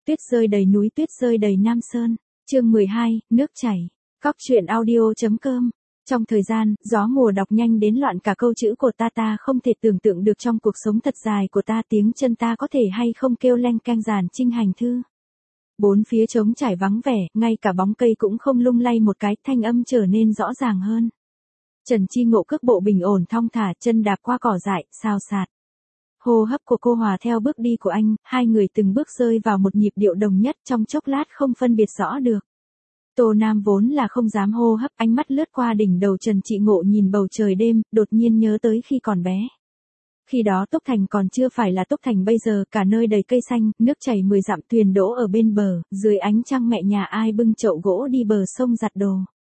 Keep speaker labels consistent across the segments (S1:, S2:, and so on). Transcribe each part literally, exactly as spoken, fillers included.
S1: Tuyết rơi đầy núi, tuyết rơi đầy Nam Sơn. Chương mười hai, nước chảy. Cóc truyện audio.com. Trong thời gian, gió mùa đọc nhanh đến loạn cả câu chữ của ta ta không thể tưởng tượng được trong cuộc sống thật dài của ta tiếng chân ta có thể hay không kêu leng keng giản trinh hành thư. Bốn phía trống trải vắng vẻ, ngay cả bóng cây cũng không lung lay một cái, thanh âm trở nên rõ ràng hơn. Trần Chi Ngộ cước bộ bình ổn thong thả, chân đạp qua cỏ dại, xào xạc. Hô hấp của cô hòa theo bước đi của anh, hai người từng bước rơi vào một nhịp điệu đồng nhất trong chốc lát không phân biệt rõ được. Tô Nam vốn là không dám hô hấp, ánh mắt lướt qua đỉnh đầu Trần Chi Ngộ nhìn bầu trời đêm, đột nhiên nhớ tới khi còn bé. Khi đó Túc Thành còn chưa phải là Túc Thành bây giờ, cả nơi đầy cây xanh, nước chảy mười dặm, thuyền đỗ ở bên bờ, dưới ánh trăng mẹ nhà ai bưng chậu gỗ đi bờ sông giặt đồ.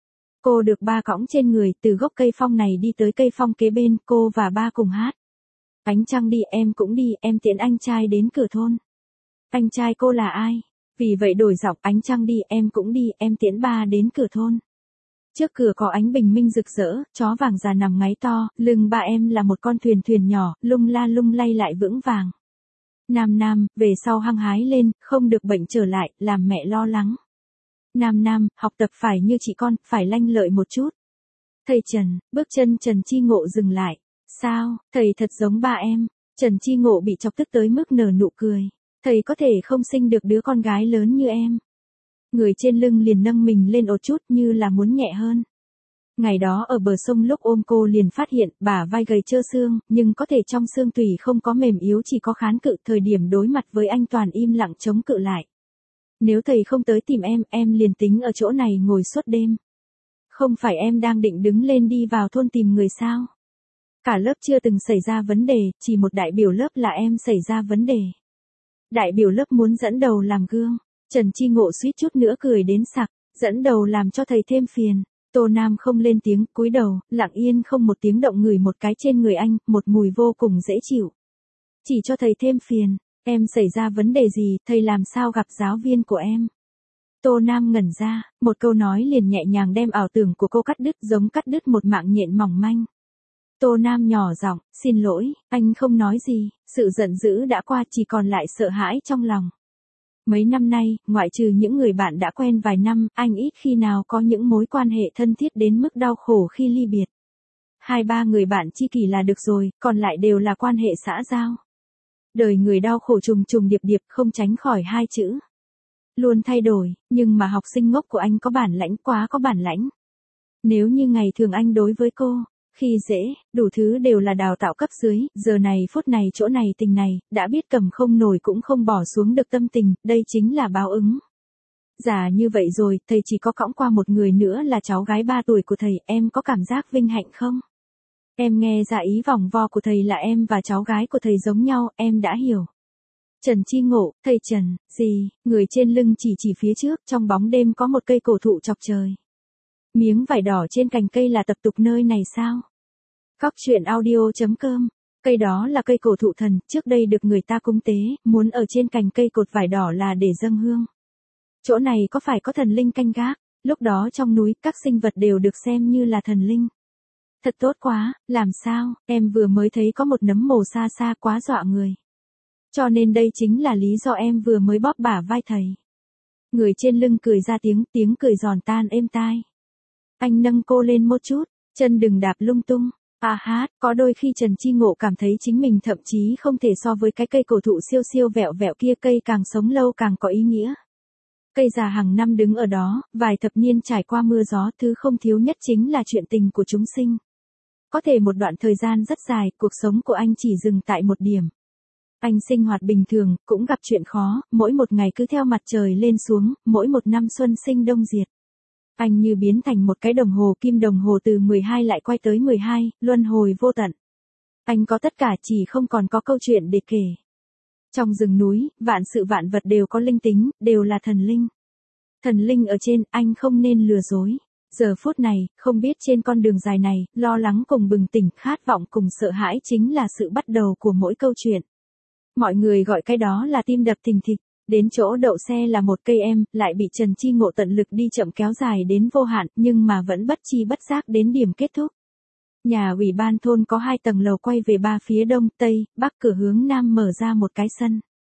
S1: Cô được ba cõng trên người, từ gốc cây phong này đi tới cây phong kế bên, cô và ba cùng hát. Ánh trăng đi em cũng đi, em tiễn anh trai đến cửa thôn. Anh trai cô là ai? Vì vậy đổi giọng, ánh trăng đi em cũng đi, em tiễn ba đến cửa thôn. Trước cửa có ánh bình minh rực rỡ, chó vàng già nằm ngáy to, lưng ba em là một con thuyền thuyền nhỏ, lung la lung lay lại vững vàng. Nam Nam, về sau hăng hái lên, không được bệnh trở lại, làm mẹ lo lắng. Nam Nam, học tập phải như chị con, phải lanh lợi một chút. Thầy Trần, bước chân Trần Chi Ngộ dừng lại. Sao, thầy thật giống ba em. Trần Chi Ngộ bị chọc tức tới mức nở nụ cười. Thầy có thể không sinh được đứa con gái lớn như em. Người trên lưng liền nâng mình lên một chút như là muốn nhẹ hơn. Ngày đó ở bờ sông lúc ôm cô liền phát hiện bả vai gầy trơ xương, nhưng có thể trong xương tủy không có mềm yếu chỉ có kháng cự. Thời điểm đối mặt với anh toàn im lặng chống cự lại. Nếu thầy không tới tìm em, em liền tính ở chỗ này ngồi suốt đêm. Không phải em đang định đứng lên đi vào thôn tìm người sao? Cả lớp chưa từng xảy ra vấn đề, chỉ một đại biểu lớp là em xảy ra vấn đề. Đại biểu lớp muốn dẫn đầu làm gương. Trần Chi Ngộ suýt chút nữa cười đến sặc, dẫn đầu làm cho thầy thêm phiền. Tô Nam không lên tiếng, cúi đầu, lặng yên không một tiếng động ngửi một cái trên người anh, một mùi vô cùng dễ chịu. Chỉ cho thầy thêm phiền, em xảy ra vấn đề gì, thầy làm sao gặp giáo viên của em? Tô Nam ngẩn ra, một câu nói liền nhẹ nhàng đem ảo tưởng của cô cắt đứt giống cắt đứt một mạng nhện mỏng manh. Tô Nam nhỏ giọng, xin lỗi, anh không nói gì, sự giận dữ đã qua chỉ còn lại sợ hãi trong lòng. Mấy năm nay, ngoại trừ những người bạn đã quen vài năm, anh ít khi nào có những mối quan hệ thân thiết đến mức đau khổ khi ly biệt. Hai ba người bạn tri kỷ là được rồi, còn lại đều là quan hệ xã giao. Đời người đau khổ trùng trùng điệp điệp không tránh khỏi hai chữ. Luôn thay đổi, nhưng mà học sinh ngốc của anh có bản lãnh, quá có bản lãnh. Nếu như ngày thường anh đối với cô, khi dễ, đủ thứ đều là đào tạo cấp dưới, giờ này phút này chỗ này tình này, đã biết cầm không nổi cũng không bỏ xuống được tâm tình, đây chính là báo ứng. Già như vậy rồi, thầy chỉ có cõng qua một người nữa là cháu gái ba tuổi của thầy, em có cảm giác vinh hạnh không? Em nghe ra ý vòng vo của thầy là em và cháu gái của thầy giống nhau, em đã hiểu. Trần Chi Ngộ, thầy Trần, gì, người trên lưng chỉ chỉ phía trước, trong bóng đêm có một cây cổ thụ chọc trời. Miếng vải đỏ trên cành cây là tập tục nơi này sao? Cóc truyện audio.com. Cây đó là cây cổ thụ thần, trước đây được người ta cúng tế, muốn ở trên cành cây cột vải đỏ là để dâng hương. Chỗ này có phải có thần linh canh gác, lúc đó trong núi các sinh vật đều được xem như là thần linh. Thật tốt quá, làm sao, em vừa mới thấy có một nấm mồ xa xa quá dọa người. Cho nên đây chính là lý do em vừa mới bóp bả vai thầy. Người trên lưng cười ra tiếng, tiếng cười giòn tan êm tai. Anh nâng cô lên một chút, chân đừng đạp lung tung. À hát, có đôi khi Trần Chi Ngộ cảm thấy chính mình thậm chí không thể so với cái cây cổ thụ siêu siêu vẹo vẹo kia, cây càng sống lâu càng có ý nghĩa. Cây già hàng năm đứng ở đó, vài thập niên trải qua mưa gió, thứ không thiếu nhất chính là chuyện tình của chúng sinh. Có thể một đoạn thời gian rất dài, cuộc sống của anh chỉ dừng tại một điểm. Anh sinh hoạt bình thường, cũng gặp chuyện khó, mỗi một ngày cứ theo mặt trời lên xuống, mỗi một năm xuân sinh đông diệt. Anh như biến thành một cái đồng hồ kim, đồng hồ từ mười hai lại quay tới mười hai, luân hồi vô tận. Anh có tất cả chỉ không còn có câu chuyện để kể. Trong rừng núi, vạn sự vạn vật đều có linh tính, đều là thần linh. Thần linh ở trên, anh không nên lừa dối. Giờ phút này, không biết trên con đường dài này, lo lắng cùng bừng tỉnh, khát vọng cùng sợ hãi chính là sự bắt đầu của mỗi câu chuyện. Mọi người gọi cái đó là tim đập thình thịch. Đến chỗ đậu xe là một cây em, lại bị Trần Chi Ngộ tận lực đi chậm kéo dài đến vô hạn, nhưng mà vẫn bất chi bất giác đến điểm kết thúc. Nhà ủy ban thôn có hai tầng lầu quay về ba phía đông, tây, bắc, cửa hướng nam mở ra một cái sân.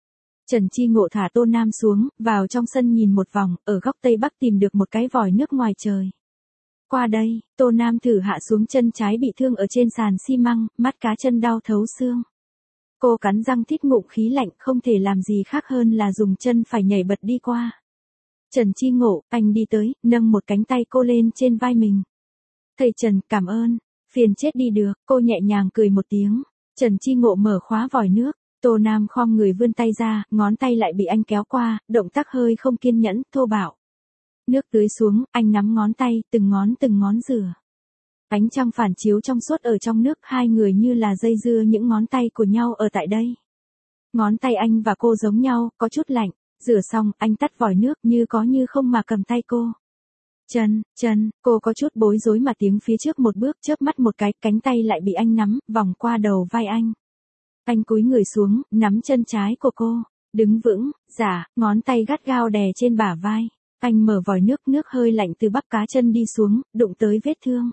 S1: Trần Chi Ngộ thả Tô Nam xuống, vào trong sân nhìn một vòng, ở góc tây bắc tìm được một cái vòi nước ngoài trời. Qua đây, Tô Nam thử hạ xuống chân trái bị thương ở trên sàn xi măng, mắt cá chân đau thấu xương. Cô cắn răng thít ngụm khí lạnh, không thể làm gì khác hơn là dùng chân phải nhảy bật đi qua. Trần Chi Ngộ, anh đi tới, nâng một cánh tay cô lên trên vai mình. Thầy Trần, cảm ơn. Phiền chết đi được, cô nhẹ nhàng cười một tiếng. Trần Chi Ngộ mở khóa vòi nước. Tô Nam khom người vươn tay ra, ngón tay lại bị anh kéo qua, động tác hơi không kiên nhẫn, thô bạo. Nước tưới xuống, anh nắm ngón tay, từng ngón từng ngón rửa. Ánh trăng phản chiếu trong suốt ở trong nước, hai người như là dây dưa những ngón tay của nhau ở tại đây. Ngón tay anh và cô giống nhau, có chút lạnh. Rửa xong, anh tắt vòi nước như có như không mà cầm tay cô. Chân, chân, cô có chút bối rối mà tiến phía trước một bước, chớp mắt một cái, cánh tay lại bị anh nắm, vòng qua đầu vai anh. Anh cúi người xuống, nắm chân trái của cô, đứng vững, giả, ngón tay gắt gao đè trên bả vai. Anh mở vòi nước, nước hơi lạnh từ bắp cá chân đi xuống, đụng tới vết thương.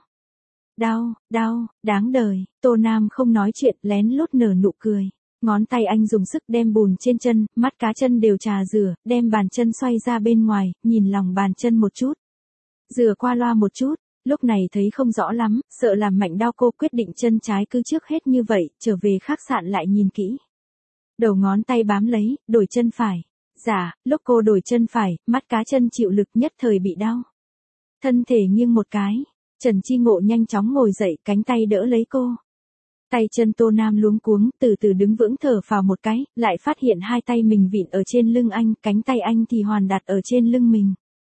S1: Đau, đau, đáng đời. Tô Nam không nói chuyện, lén lút nở nụ cười. Ngón tay anh dùng sức đem bùn trên chân, mắt cá chân đều trà rửa, đem bàn chân xoay ra bên ngoài, nhìn lòng bàn chân một chút. Rửa qua loa một chút, lúc này thấy không rõ lắm, sợ làm mạnh đau cô quyết định chân trái cứ trước hết như vậy, trở về khách sạn lại nhìn kỹ. Đầu ngón tay bám lấy, đổi chân phải. Dạ, lúc cô đổi chân phải, mắt cá chân chịu lực nhất thời bị đau. Thân thể nghiêng một cái, Trần Chi Ngộ nhanh chóng ngồi dậy, cánh tay đỡ lấy cô. Tay chân Tô Nam luống cuống, từ từ đứng vững thở phào một cái, lại phát hiện hai tay mình vịn ở trên lưng anh, cánh tay anh thì hoàn đặt ở trên lưng mình.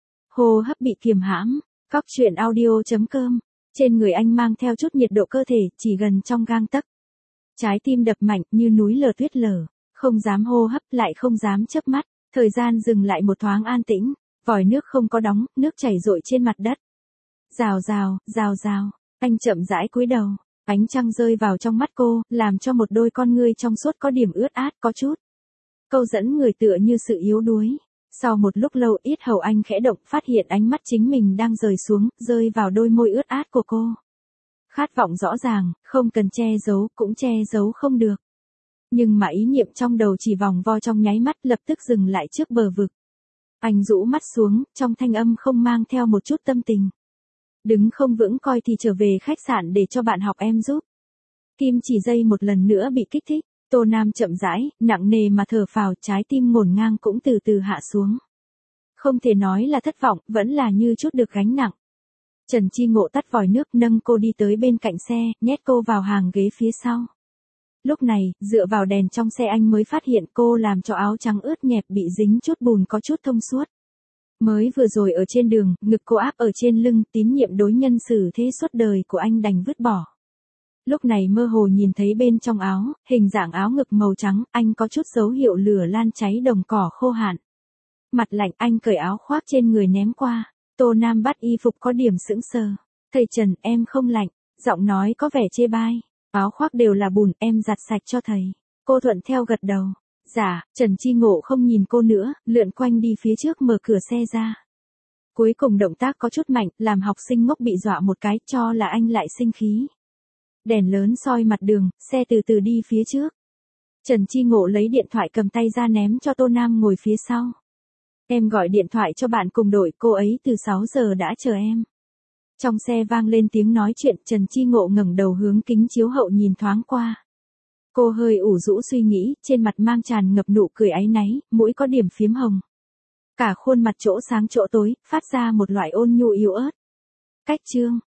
S1: Hô hấp bị kiềm hãm, Cóc truyện audio chấm com, trên người anh mang theo chút nhiệt độ cơ thể, chỉ gần trong gang tấc. Trái tim đập mạnh như núi lở tuyết lở, không dám hô hấp lại không dám chớp mắt, thời gian dừng lại một thoáng an tĩnh, vòi nước không có đóng, nước chảy rội trên mặt đất. Rào rào, rào rào, anh chậm rãi cúi đầu. Ánh trăng rơi vào trong mắt cô, làm cho một đôi con ngươi trong suốt có điểm ướt át có chút. Câu dẫn người tựa như sự yếu đuối. Sau một lúc lâu yết hầu anh khẽ động, phát hiện ánh mắt chính mình đang rời xuống, rơi vào đôi môi ướt át của cô. Khát vọng rõ ràng, không cần che giấu, cũng che giấu không được. Nhưng mà ý niệm trong đầu chỉ vòng vo trong nháy mắt, lập tức dừng lại trước bờ vực. Anh rũ mắt xuống, trong thanh âm không mang theo một chút tâm tình. Đứng không vững coi thì trở về khách sạn để cho bạn học em giúp. Kim chỉ dây một lần nữa bị kích thích, Tô Nam chậm rãi, nặng nề mà thở phào, trái tim ngổn ngang cũng từ từ hạ xuống. Không thể nói là thất vọng, vẫn là như chút được gánh nặng. Trần Chi Ngộ tắt vòi nước, nâng cô đi tới bên cạnh xe, nhét cô vào hàng ghế phía sau. Lúc này, dựa vào đèn trong xe anh mới phát hiện cô làm cho áo trắng ướt nhẹp bị dính chút bùn có chút thông suốt. Mới vừa rồi ở trên đường, ngực cô áp ở trên lưng, tín nhiệm đối nhân xử thế suốt đời của anh đành vứt bỏ. Lúc này mơ hồ nhìn thấy bên trong áo, hình dạng áo ngực màu trắng, anh có chút dấu hiệu lửa lan cháy đồng cỏ khô hạn. Mặt lạnh anh cởi áo khoác trên người ném qua, Tô Nam bắt y phục có điểm sững sờ. Thầy Trần, em không lạnh, giọng nói có vẻ chê bai, áo khoác đều là bùn, em giặt sạch cho thầy. Cô thuận theo gật đầu. Dạ, Trần Chi Ngộ không nhìn cô nữa, lượn quanh đi phía trước mở cửa xe ra. Cuối cùng động tác có chút mạnh, làm học sinh ngốc bị dọa một cái, cho là anh lại sinh khí. Đèn lớn soi mặt đường, xe từ từ đi phía trước. Trần Chi Ngộ lấy điện thoại cầm tay ra ném cho Tô Nam ngồi phía sau. Em gọi điện thoại cho bạn cùng đội, cô ấy từ sáu giờ đã chờ em. Trong xe vang lên tiếng nói chuyện, Trần Chi Ngộ ngẩng đầu hướng kính chiếu hậu nhìn thoáng qua. Cô hơi ủ rũ suy nghĩ, trên mặt mang tràn ngập nụ cười áy náy, mũi có điểm phím hồng. Cả khuôn mặt chỗ sáng chỗ tối, phát ra một loại ôn nhu yếu ớt. Cách chương